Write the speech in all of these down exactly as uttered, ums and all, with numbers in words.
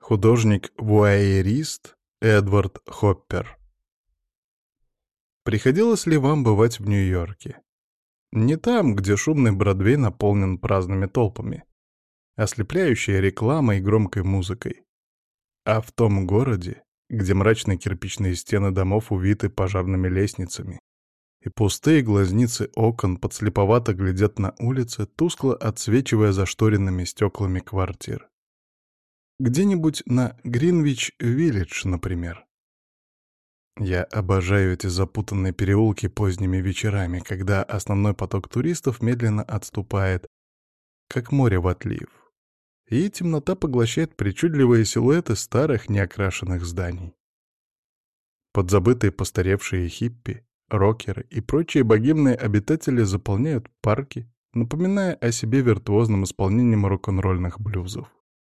Художник-вуайерист Эдвард Хоппер. Приходилось ли вам бывать в Нью-Йорке? Не там, где шумный Бродвей наполнен праздными толпами, ослепляющей рекламой и громкой музыкой, а в том городе, где мрачные кирпичные стены домов увиты пожарными лестницами, и пустые глазницы окон подслеповато глядят на улицы, тускло отсвечивая зашторенными стеклами квартир. Где-нибудь на Гринвич-Виллидж, например. Я обожаю эти запутанные переулки поздними вечерами, когда основной поток туристов медленно отступает, как море в отлив, и темнота поглощает причудливые силуэты старых неокрашенных зданий. Подзабытые постаревшие хиппи, рокеры и прочие богемные обитатели заполняют парки, напоминая о себе виртуозным исполнением рок-н-ролльных блюзов.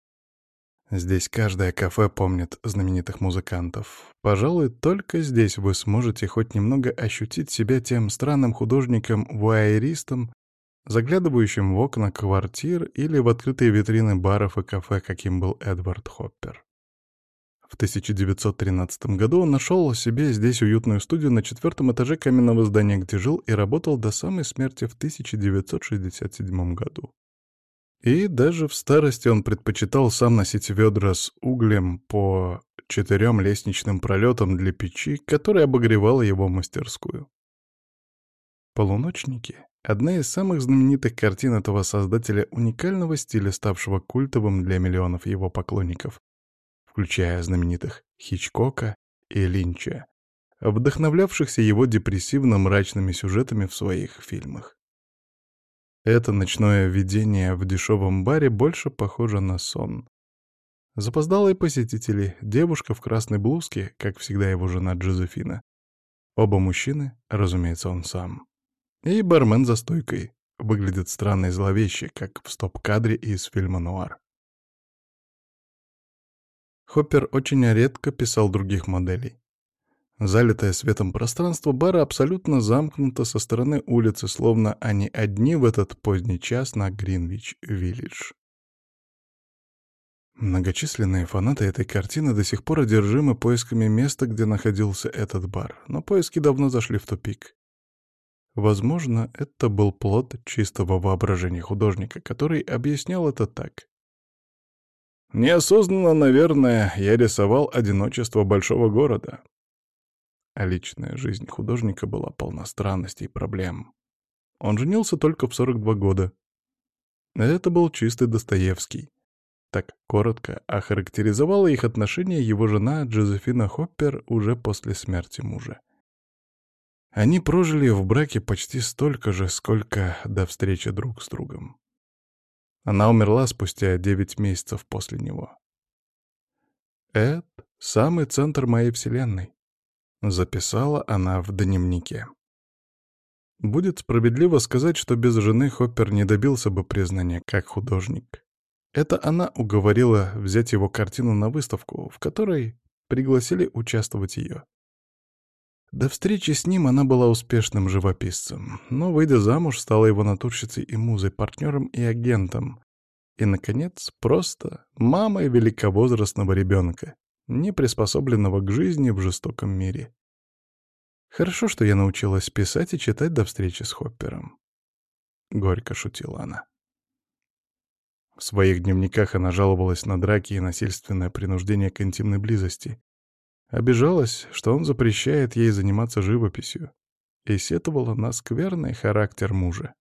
Здесь каждое кафе помнит знаменитых музыкантов. Пожалуй, только здесь вы сможете хоть немного ощутить себя тем странным художником-вуайеристом, заглядывающим в окна квартир или в открытые витрины баров и кафе, каким был Эдвард Хоппер. В тысяча девятьсот тринадцатом году он нашел себе здесь уютную студию на четвертом этаже каменного здания, где жил и работал до самой смерти в тысяча девятьсот шестьдесят седьмом году. И даже в старости он предпочитал сам носить ведра с углем по четырем лестничным пролетам для печи, которая обогревала его мастерскую. «Полуночники» — одна из самых знаменитых картин этого создателя уникального стиля, ставшего культовым для миллионов его поклонников, включая знаменитых Хичкока и Линча, вдохновлявшихся его депрессивно-мрачными сюжетами в своих фильмах. Это ночное видение в дешевом баре больше похоже на сон. Запоздалые посетители, девушка в красной блузке, как всегда его жена Джозефина. Оба мужчины, разумеется, он сам. И бармен за стойкой. Выглядит странно и зловеще, как в стоп-кадре из фильма «Нуар». Хоппер очень редко писал других моделей. Залитое светом пространство бара абсолютно замкнуто со стороны улицы, словно они одни в этот поздний час на Гринвич-Виллидж. Многочисленные фанаты этой картины до сих пор одержимы поисками места, где находился этот бар, но поиски давно зашли в тупик. Возможно, это был плод чистого воображения художника, который объяснял это так. «Неосознанно, наверное, я рисовал одиночество большого города». А личная жизнь художника была полна странностей и проблем. Он женился только в сорок два года. Это был чистый Достоевский. Так коротко охарактеризовала их отношения его жена Джозефина Хоппер уже после смерти мужа. Они прожили в браке почти столько же, сколько до встречи друг с другом. Она умерла спустя девять месяцев после него. «Это самый центр моей вселенной», — записала она в дневнике. Будет справедливо сказать, что без жены Хоппер не добился бы признания как художник. Это она уговорила взять его картину на выставку, в которой пригласили участвовать ее. До встречи с ним она была успешным живописцем, но, выйдя замуж, стала его натурщицей и музой, партнером и агентом. И, наконец, просто мамой великовозрастного ребенка, не приспособленного к жизни в жестоком мире. Хорошо, что я научилась писать и читать до встречи с Хоппером. Горько шутила она. В своих дневниках она жаловалась на драки и насильственное принуждение к интимной близости. Обижалась, что он запрещает ей заниматься живописью, и сетовала на скверный характер мужа.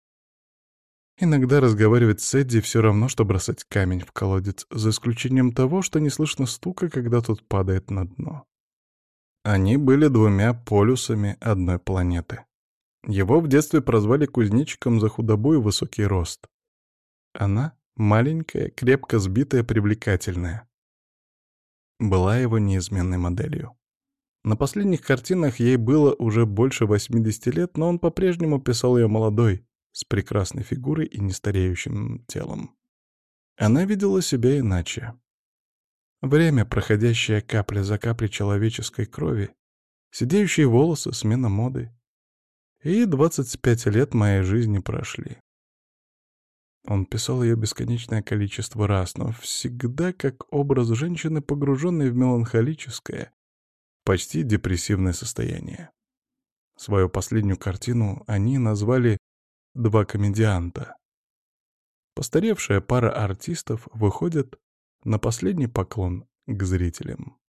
Иногда разговаривать с Эдди все равно, что бросать камень в колодец, за исключением того, что не слышно стука, когда тот падает на дно. Они были двумя полюсами одной планеты. Его в детстве прозвали кузнечиком за худобу и высокий рост. Она — маленькая, крепко сбитая, привлекательная. Была его неизменной моделью. На последних картинах ей было уже больше восьмидесяти лет, но он по-прежнему писал ее молодой, с прекрасной фигурой и нестареющим телом. Она видела себя иначе. Время, проходящее капля за каплей человеческой крови, сидеющие волосы, смена моды. И двадцать пять лет моей жизни прошли. Он писал ее бесконечное количество раз, но всегда как образ женщины, погруженной в меланхолическое, почти депрессивное состояние. Свою последнюю картину они назвали «Два комедианта». Постаревшая пара артистов выходит на последний поклон к зрителям.